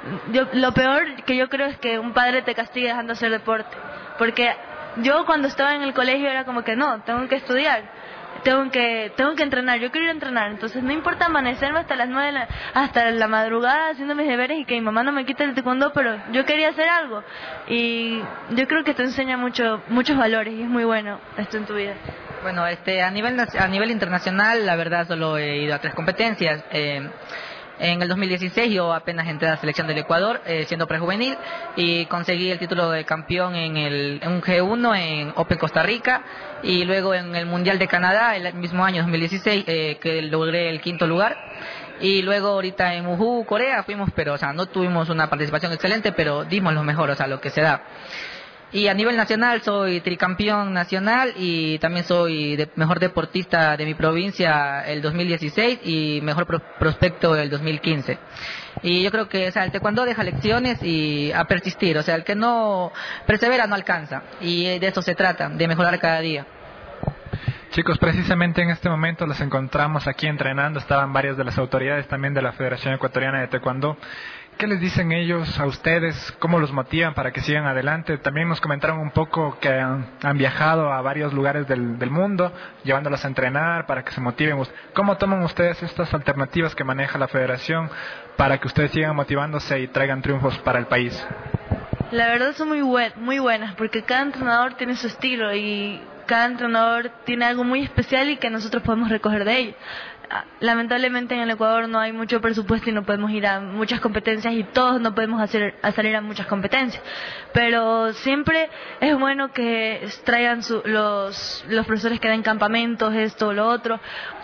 Lo peor que yo creo es que un padre te castigue dejando hacer deporte, porque yo cuando estaba en el colegio era como que no, tengo que estudiar, tengo que entrenar, yo quiero ir a entrenar, entonces no importa amanecerme hasta las 9 hasta la madrugada haciendo mis deberes y que mi mamá no me quite el taekwondo, pero yo quería hacer algo y yo creo que te enseña muchos valores y es muy bueno esto en tu vida. Bueno, a nivel internacional, la verdad solo he ido a 3 competencias. En el 2016 yo apenas entré a la selección del Ecuador, siendo prejuvenil, y conseguí el título de campeón en un G1 en Open Costa Rica, y luego en el Mundial de Canadá, el mismo año 2016, que logré el 5º lugar. Y luego ahorita en Wuhu, Corea, fuimos, pero o sea, no tuvimos una participación excelente, pero dimos lo mejor, o sea, lo que se da. Y a nivel nacional soy tricampeón nacional y también soy mejor deportista de mi provincia el 2016 y mejor prospecto el 2015. Y yo creo que, o sea, el taekwondo deja lecciones y a persistir, o sea, el que no persevera no alcanza, y de eso se trata, de mejorar cada día. Chicos, precisamente en este momento los encontramos aquí entrenando, estaban varias de las autoridades también de la Federación Ecuatoriana de Taekwondo. ¿Qué les dicen ellos a ustedes? ¿Cómo los motivan para que sigan adelante? También nos comentaron un poco que han viajado a varios lugares del mundo, llevándolos a entrenar para que se motiven. ¿Cómo toman ustedes estas alternativas que maneja la Federación para que ustedes sigan motivándose y traigan triunfos para el país? La verdad son muy buenas, porque cada entrenador tiene su estilo y cada entrenador tiene algo muy especial y que nosotros podemos recoger de ellos. Lamentablemente en el Ecuador no hay mucho presupuesto y no podemos ir a muchas competencias y todos no podemos salir a muchas competencias, pero siempre es bueno que traigan los profesores que den campamentos, esto o lo otro.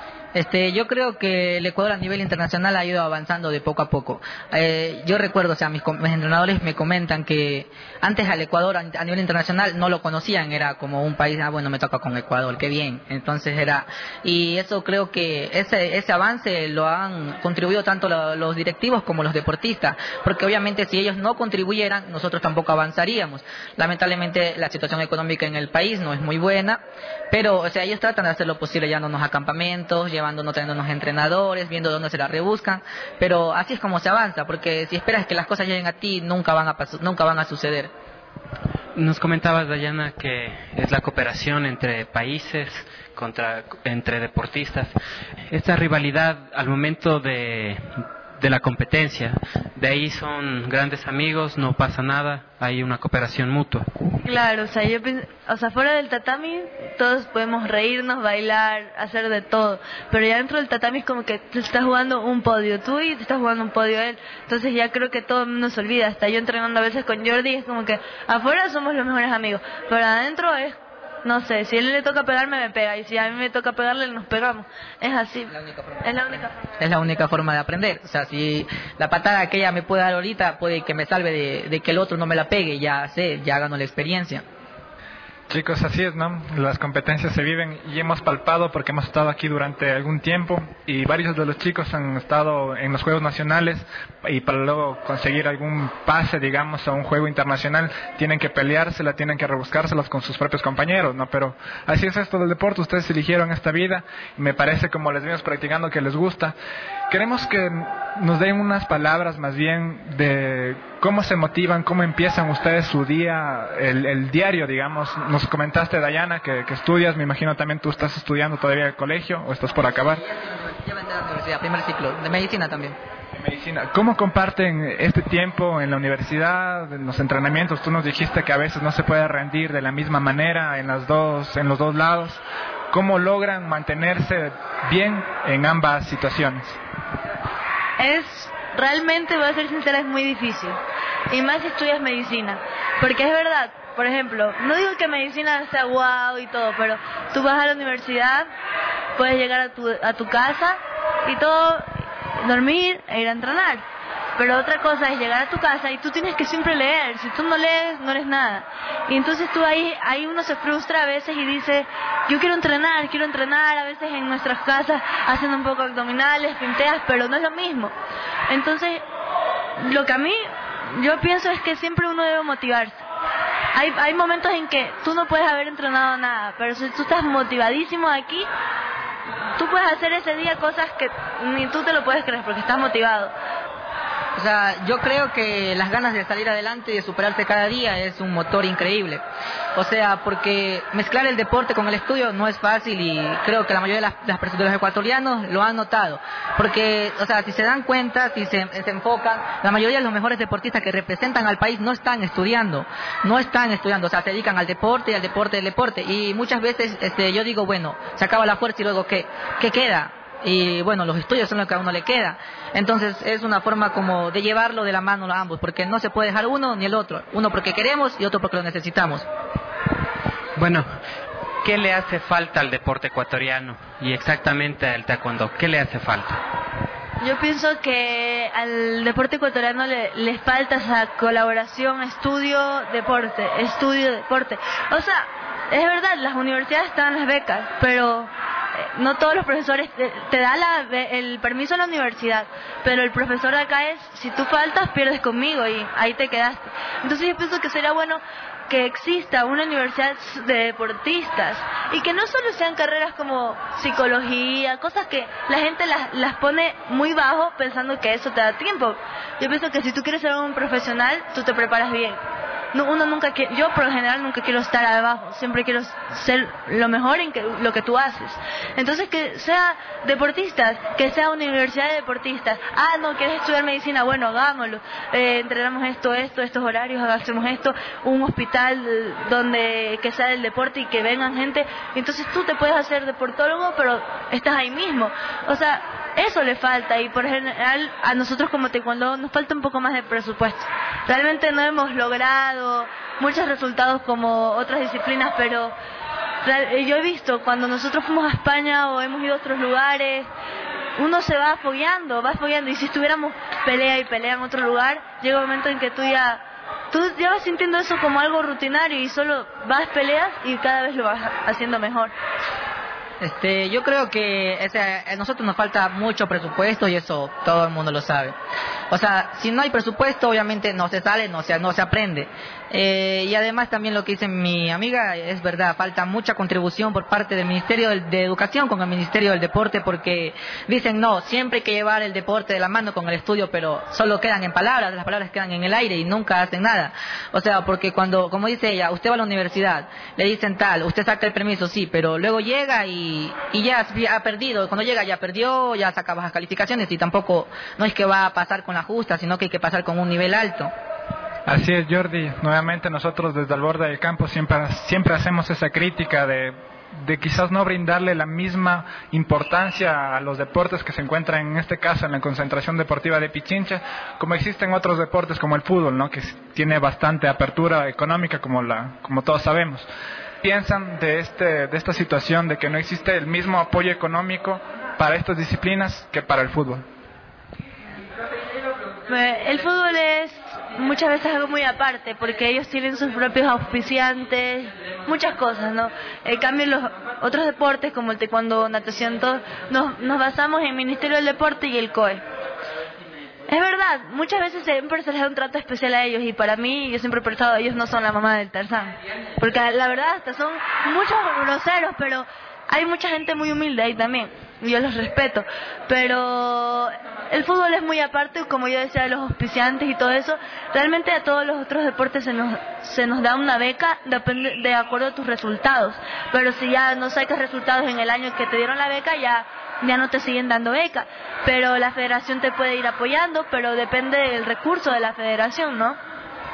Yo creo que el Ecuador a nivel internacional ha ido avanzando de poco a poco. Yo recuerdo, o sea, mis entrenadores me comentan que antes al Ecuador a nivel internacional no lo conocían, era como un país, bueno, me toca con Ecuador, qué bien. Entonces y eso creo que ese avance lo han contribuido tanto los directivos como los deportistas, porque obviamente si ellos no contribuyeran, nosotros tampoco avanzaríamos. Lamentablemente la situación económica en el país no es muy buena, pero, o sea, ellos tratan de hacer lo posible llevándonos a campamentos, trayéndonos entrenadores, viendo dónde se la rebuscan, pero así es como se avanza, porque si esperas que las cosas lleguen a ti, nunca van a suceder. Nos comentabas, Dayana, que es la cooperación entre países, entre deportistas. Esta rivalidad al momento de la competencia, de ahí son grandes amigos, no pasa nada, hay una cooperación mutua. Claro, o sea, fuera del tatami todos podemos reírnos, bailar, hacer de todo, pero ya dentro del tatami es como que te estás jugando un podio tú y te estás jugando un podio él, entonces ya creo que todo el mundo se olvida. Hasta yo entrenando a veces con Jordi es como que afuera somos los mejores amigos, pero adentro es, no sé, si a él le toca pegarme, me pega, y si a mí me toca pegarle, nos pegamos. Es así. Es la única forma. Es la única forma de aprender. O sea, si la patada que ella me puede dar ahorita puede que me salve de que el otro no me la pegue, ya sé, ya gano la experiencia. Chicos, así es, ¿no? Las competencias se viven y hemos palpado porque hemos estado aquí durante algún tiempo y varios de los chicos han estado en los Juegos Nacionales y para luego conseguir algún pase, digamos, a un juego internacional tienen que peleársela, tienen que rebuscárselas con sus propios compañeros, ¿no? Pero así es esto del deporte, ustedes eligieron esta vida y me parece, como les vimos practicando, que les gusta. Queremos que nos den unas palabras más bien de cómo se motivan, cómo empiezan ustedes su día, el diario, digamos. Nos comentaste, Dayana, que estudias, me imagino también tú estás estudiando todavía el colegio o estás por acabar. Ya me entré a la universidad, primer ciclo, de medicina también. De medicina. ¿Cómo comparten este tiempo en la universidad, en los entrenamientos? Tú nos dijiste que a veces no se puede rendir de la misma manera en los dos lados. ¿Cómo logran mantenerse bien en ambas situaciones? Realmente, voy a ser sincera, es muy difícil. Y más si estudias medicina. Porque es verdad, por ejemplo, no digo que medicina sea guau y todo, pero tú vas a la universidad, puedes llegar a tu casa y todo, dormir e ir a entrenar. Pero otra cosa es llegar a tu casa y tú tienes que siempre leer. Si tú no lees, no eres nada. Y entonces tú ahí uno se frustra a veces y dice, yo quiero entrenar, a veces en nuestras casas hacen un poco abdominales, pinteas, pero no es lo mismo. Entonces, lo que a mí, yo pienso es que siempre uno debe motivarse. Hay momentos en que tú no puedes haber entrenado nada, pero si tú estás motivadísimo aquí, tú puedes hacer ese día cosas que ni tú te lo puedes creer porque estás motivado. O sea, yo creo que las ganas de salir adelante y de superarse cada día es un motor increíble. O sea, porque mezclar el deporte con el estudio no es fácil y creo que la mayoría de las personas, de los ecuatorianos, lo han notado. Porque, o sea, si se dan cuenta, si se enfocan, la mayoría de los mejores deportistas que representan al país no están estudiando. O sea, se dedican al deporte y al deporte. Y muchas veces yo digo, bueno, se acaba la fuerza y luego, ¿qué queda? Y bueno, los estudios son lo que a uno le queda. Entonces es una forma como de llevarlo de la mano a ambos, porque no se puede dejar uno ni el otro. Uno porque queremos y otro porque lo necesitamos. Bueno, ¿qué le hace falta al deporte ecuatoriano y exactamente al taekwondo? ¿Qué le hace falta? Yo pienso que al deporte ecuatoriano le falta esa colaboración, estudio-deporte. O sea, es verdad, las universidades te dan las becas, pero no todos los profesores te da el permiso a la universidad, pero el profesor de acá es, si tú faltas, pierdes conmigo y ahí te quedaste. Entonces yo pienso que sería bueno que exista una universidad de deportistas y que no solo sean carreras como psicología, cosas que la gente las pone muy bajo pensando que eso te da tiempo. Yo pienso que si tú quieres ser un profesional, tú te preparas bien. Yo por lo general nunca quiero estar abajo, siempre quiero ser lo mejor en lo que tú haces. Entonces que sea deportistas, que sea universidad de deportistas. No, ¿quieres estudiar medicina? Bueno, hagámoslo. Entrenamos estos horarios, hacemos esto, un hospital que sea del deporte y que vengan gente. Entonces tú te puedes hacer deportólogo, pero estás ahí mismo. O sea, eso le falta y por general a nosotros como taekwondo nos falta un poco más de presupuesto. Realmente no hemos logrado muchos resultados como otras disciplinas, pero yo he visto cuando nosotros fuimos a España o hemos ido a otros lugares, uno se va fogueando y si estuviéramos pelea en otro lugar, llega un momento en que tú ya vas sintiendo eso como algo rutinario y solo peleas y cada vez lo vas haciendo mejor. Yo creo que a nosotros nos falta mucho presupuesto y eso todo el mundo lo sabe. O sea, si no hay presupuesto, obviamente no se sale, no se aprende. Y además también lo que dice mi amiga es verdad, falta mucha contribución por parte del Ministerio de Educación con el Ministerio del Deporte, porque dicen no, siempre hay que llevar el deporte de la mano con el estudio, pero solo quedan en palabras, las palabras quedan en el aire y nunca hacen nada. O sea, porque cuando, como dice ella, usted va a la universidad, le dicen tal, usted saca el permiso, sí, pero luego llega y ya ha perdido, cuando llega ya perdió, ya saca bajas calificaciones y tampoco, no es que va a pasar con la justa, sino que hay que pasar con un nivel alto. Así es, Jordi. Nuevamente nosotros desde el borde del campo siempre hacemos esa crítica de quizás no brindarle la misma importancia a los deportes que se encuentran en este caso en la concentración deportiva de Pichincha, como existen otros deportes como el fútbol, ¿no? Que tiene bastante apertura económica como todos sabemos. ¿Piensan de esta situación de que no existe el mismo apoyo económico para estas disciplinas que para el fútbol? El fútbol es muchas veces algo muy aparte, porque ellos tienen sus propios auspiciantes, muchas cosas, ¿no? En cambio, los otros deportes como el taekwondo, natación, todo, nos basamos en el Ministerio del Deporte y el COE. Es verdad, muchas veces siempre se les da un trato especial a ellos, y para mí, yo siempre he pensado, ellos no son la mamá del Tarzán, porque la verdad hasta son muchos groseros, pero hay mucha gente muy humilde ahí también, y yo los respeto, pero el fútbol es muy aparte, como yo decía, de los auspiciantes y todo eso. Realmente a todos los otros deportes se nos da una beca de acuerdo a tus resultados, pero si ya no sacas resultados en el año que te dieron la beca, ya no te siguen dando beca, pero la federación te puede ir apoyando, pero depende del recurso de la federación, ¿no?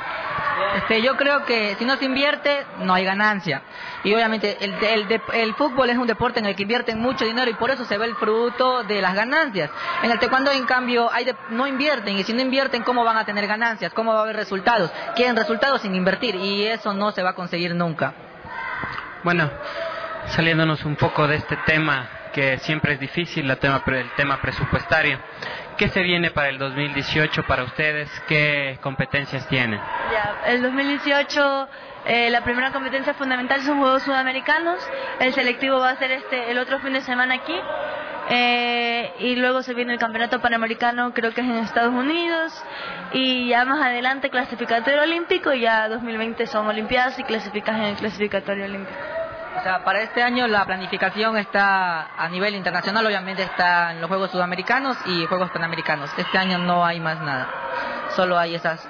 Yo creo que si no se invierte, no hay ganancia. Y obviamente el fútbol es un deporte en el que invierten mucho dinero y por eso se ve el fruto de las ganancias. En el taekwondo, en cambio, no invierten, y si no invierten, ¿cómo van a tener ganancias? ¿Cómo va a haber resultados? Quieren resultados sin invertir, y eso no se va a conseguir nunca. Bueno, saliéndonos un poco de este tema que siempre es difícil, el tema presupuestario. ¿Qué se viene para el 2018 para ustedes? ¿Qué competencias tienen? El 2018, la primera competencia fundamental son Juegos Sudamericanos. El selectivo va a ser el otro fin de semana aquí. Y luego se viene el Campeonato Panamericano, creo que es en Estados Unidos. Y ya más adelante clasificatorio olímpico, y ya 2020 son Olimpiadas y clasificas en el clasificatorio olímpico. O sea, para este año la planificación está a nivel internacional, obviamente está en los Juegos Sudamericanos y Juegos Panamericanos. Este año no hay más nada. Solo hay esas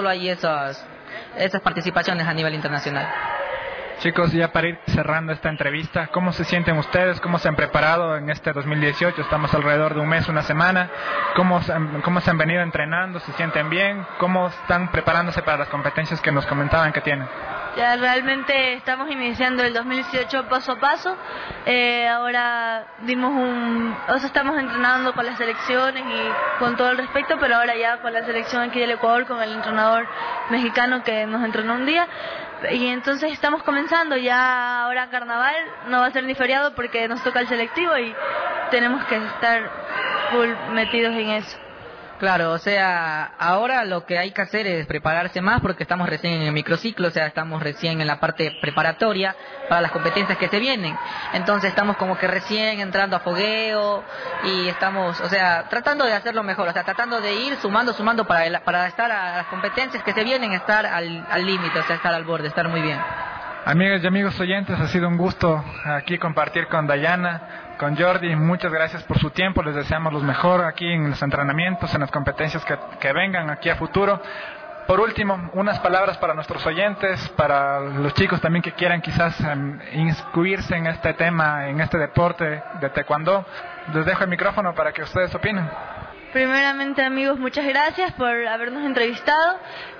participaciones a nivel internacional. Chicos, ya para ir cerrando esta entrevista, ¿cómo se sienten ustedes? ¿Cómo se han preparado en este 2018? Estamos alrededor de un mes, una semana. ¿Cómo se han venido entrenando? ¿Se sienten bien? ¿Cómo están preparándose para las competencias que nos comentaban que tienen? Ya realmente estamos iniciando el 2018 paso a paso. Ahora estamos entrenando con las selecciones y con todo el respeto, pero ahora ya con la selección aquí del Ecuador, con el entrenador mexicano que nos entrenó un día. Y entonces estamos comenzando, ya ahora carnaval no va a ser ni feriado porque nos toca el selectivo y tenemos que estar full metidos en eso. Claro, o sea, ahora lo que hay que hacer es prepararse más porque estamos recién en el microciclo, o sea, estamos recién en la parte preparatoria para las competencias que se vienen. Entonces estamos como que recién entrando a fogueo y estamos, o sea, tratando de hacerlo mejor, o sea, tratando de ir sumando para estar a las competencias que se vienen, estar al límite, o sea, estar al borde, estar muy bien. Amigas y amigos oyentes, ha sido un gusto aquí compartir con Dayana, con Jordi. Muchas gracias por su tiempo, les deseamos lo mejor aquí en los entrenamientos, en las competencias que vengan aquí a futuro. Por último, unas palabras para nuestros oyentes, para los chicos también que quieran quizás inscribirse en este tema, en este deporte de taekwondo. Les dejo el micrófono para que ustedes opinen. Primeramente, amigos, muchas gracias por habernos entrevistado.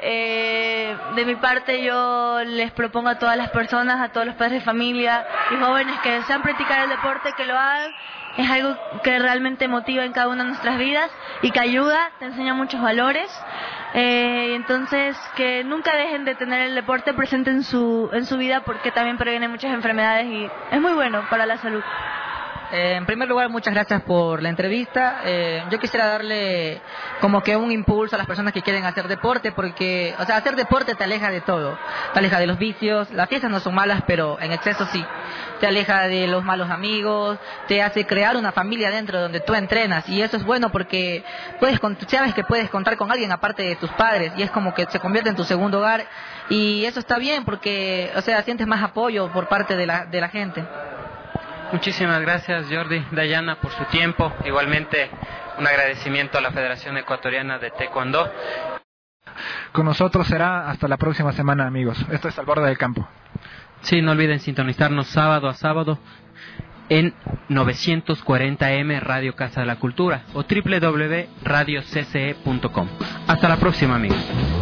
De mi parte, yo les propongo a todas las personas, a todos los padres de familia y jóvenes que desean practicar el deporte, que lo hagan. Es algo que realmente motiva en cada una de nuestras vidas y que ayuda, te enseña muchos valores. Entonces, que nunca dejen de tener el deporte presente en su vida, porque también previene muchas enfermedades y es muy bueno para la salud. En primer lugar, muchas gracias por la entrevista. Yo quisiera darle como que un impulso a las personas que quieren hacer deporte, porque, o sea, hacer deporte te aleja de todo. Te aleja de los vicios, las fiestas no son malas, pero en exceso sí. Te aleja de los malos amigos, te hace crear una familia dentro donde tú entrenas, y eso es bueno porque sabes que puedes contar con alguien aparte de tus padres, y es como que se convierte en tu segundo hogar, y eso está bien porque, o sea, sientes más apoyo por parte de la gente. Muchísimas gracias, Jordi, Dayana, por su tiempo. Igualmente, un agradecimiento a la Federación Ecuatoriana de Taekwondo. Con nosotros será hasta la próxima semana, amigos. Esto es Al Borde del Campo. Sí, no olviden sintonizarnos sábado a sábado en 940M Radio Casa de la Cultura o www.radiocce.com. Hasta la próxima, amigos.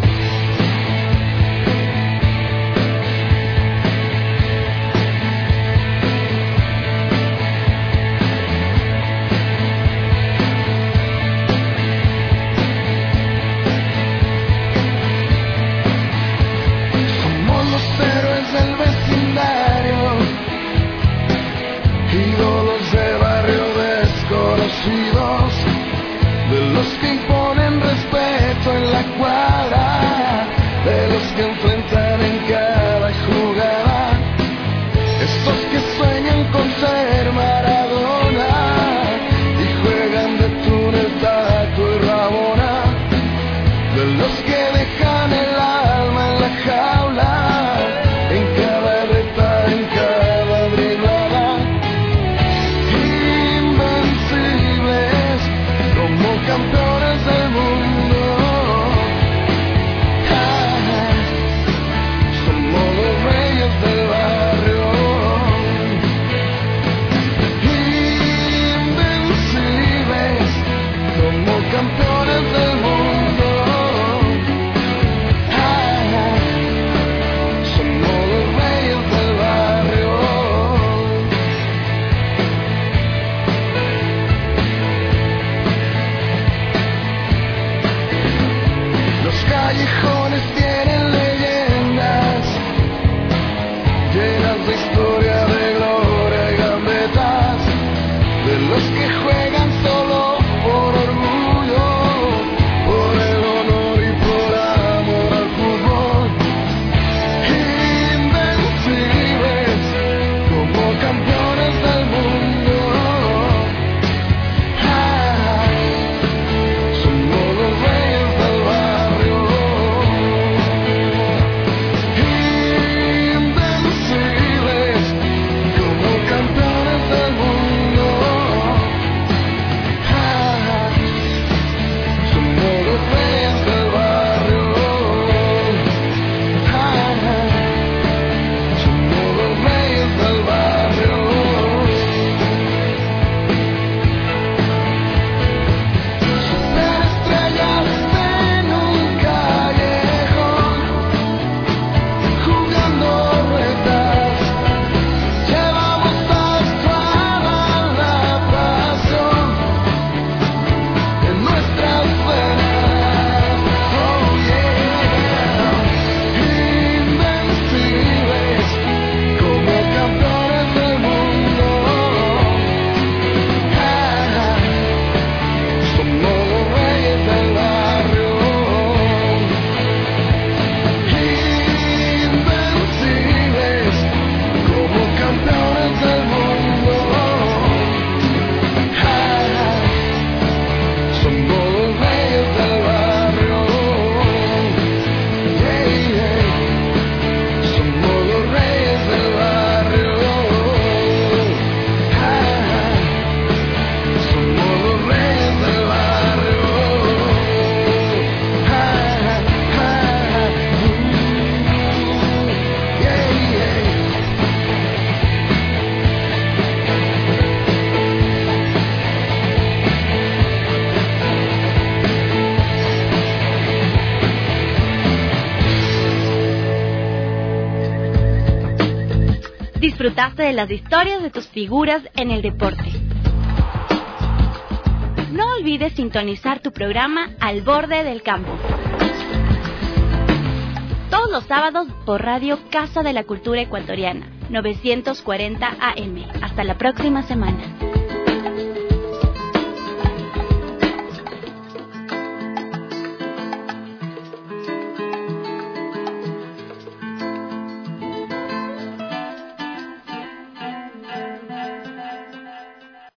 De los que imponen respeto en la cuadra, de los que enfrentan en cada jugada, esos que sueñan con ser Maradona y juegan de túnel, taco y rabona, de los que dejan el alma en la jaula, en cada reta, en cada driblada, invencibles como campeones del mundo. Somos los reyes del barrio, invencibles como campeones del mundo. Somos los reyes del barrio. Los callejones tienen leyendas llenas de historia, de gloria y gambetas, de los que juegan solo por orgullo, por el honor y por amor al fútbol. Invencibles como campeones del mundo. Somos los reyes del barrio, invencibles como campeones del mundo. Somos los reyes del barrio, somos los reyes del barrio. Superestrellas en un callejón, jugando retas, llevamos actuada la pasión en nuestras venas. Oh yeah, invencibles como campeones del mundo. Somos los reyes del barrio, invencibles como campeones del mundo. Somos los reyes del barrio, somos los reyes del barrio, somos los reyes del barrio. Disfrutaste de las historias de tus figuras en el deporte. No olvides sintonizar tu programa Al Borde del Campo todos los sábados por Radio Casa de la Cultura Ecuatoriana, 940 AM. Hasta la próxima semana.